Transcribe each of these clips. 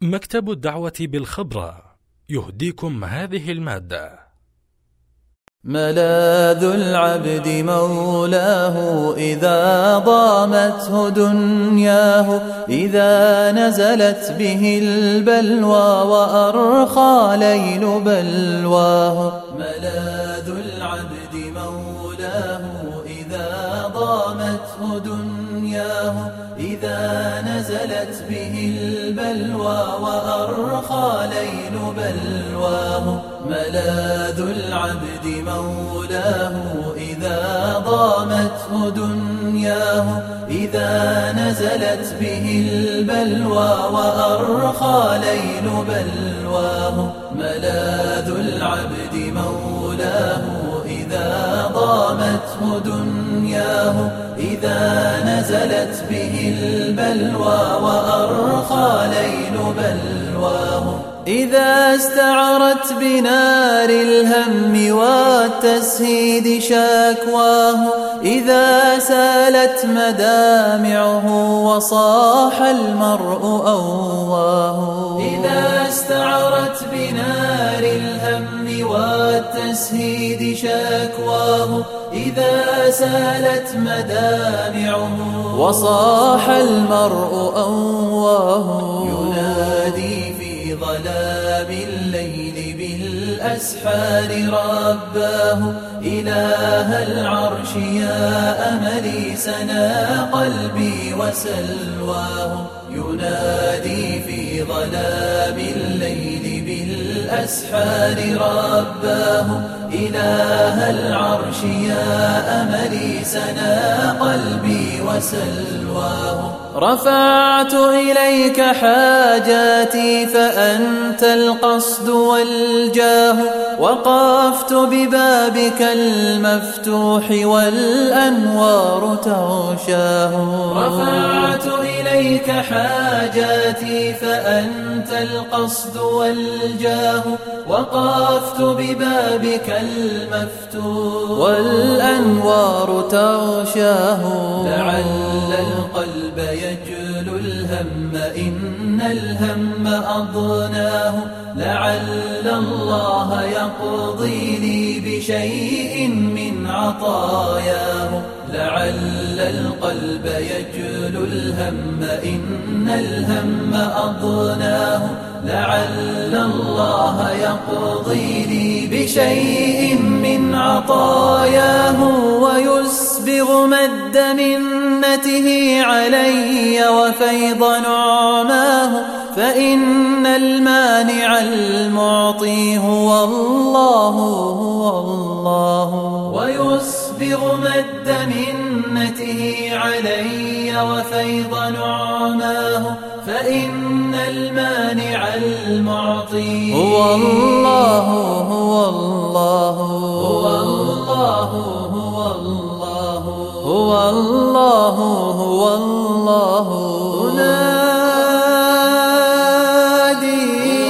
مكتب الدعوة بالخبرة يهديكم هذه المادة. ملاذ العبد مولاه إذا ضامته دنياه، إذا نزلت به البلوى وأرخى ليل بلواه. ملاذ العبد مولاه إذا ضامته دنياه، إذا نزلت به البلوى وأرخى ليل بلواه. ملاذ العبد مولاه إذا ضامته دنياه، إذا نزلت به البلوى وأرخى ليل بلواه. ملاذ العبد مولاه إذا ضامته دنياه، إذا نزلت به البلوى وأرخى ليل بلواه. إذا استعرت بنار الهم والتسهيد شكواه، إذا سالت مدامعه وصاح المرء أواه. إذا استعرت بنار الهم والتسهيد شكواه، إذا سالت مدامعه وصاح المرء أواه. ينادي في ظلام الليل بالأسحار رباه، إله العرش يا أملي سنا قلبي وسلواه. ينادي في ظلام الليل بالأسحار رباه، إله العرش يا أملي سنا قلبي وسلواه. رفعت إليك حاجاتي فأنت القصد والجاه، وقفت ببابك المفتوح والأنوار تغشاه. رفعت إليك حاجاتي فأنت القصد والجاه، وقفت ببابك المفتوح والأنوار تغشاه. لعل القلب يجلو الهم إن الهم أضناه، لعل الله يقضي لي بشيء من عطاياه. لعل القلب يجلو الهم إن الهم أضناه، لعل الله يقضي لي بشيء من عطاياه. ويسبغ مد منته علي وفيض نعماه، فإن المانع المعطي هو الله هو الله. ويسبغ مد منته علي وفيض نعماه، فإن المانع المعطي هو الله هو الله هو الله هو الله هو الله هو الله. أنادي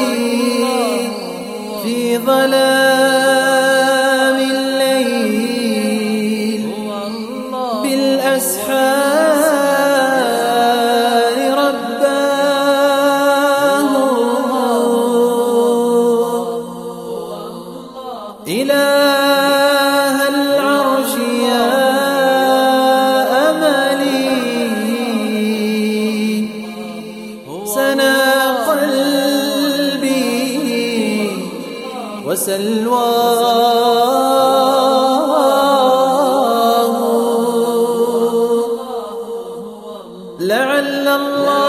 في ظلام الليل بالأسحار رباه. إله العرش يا أملي سنا قلبي وسلواه. لعل الله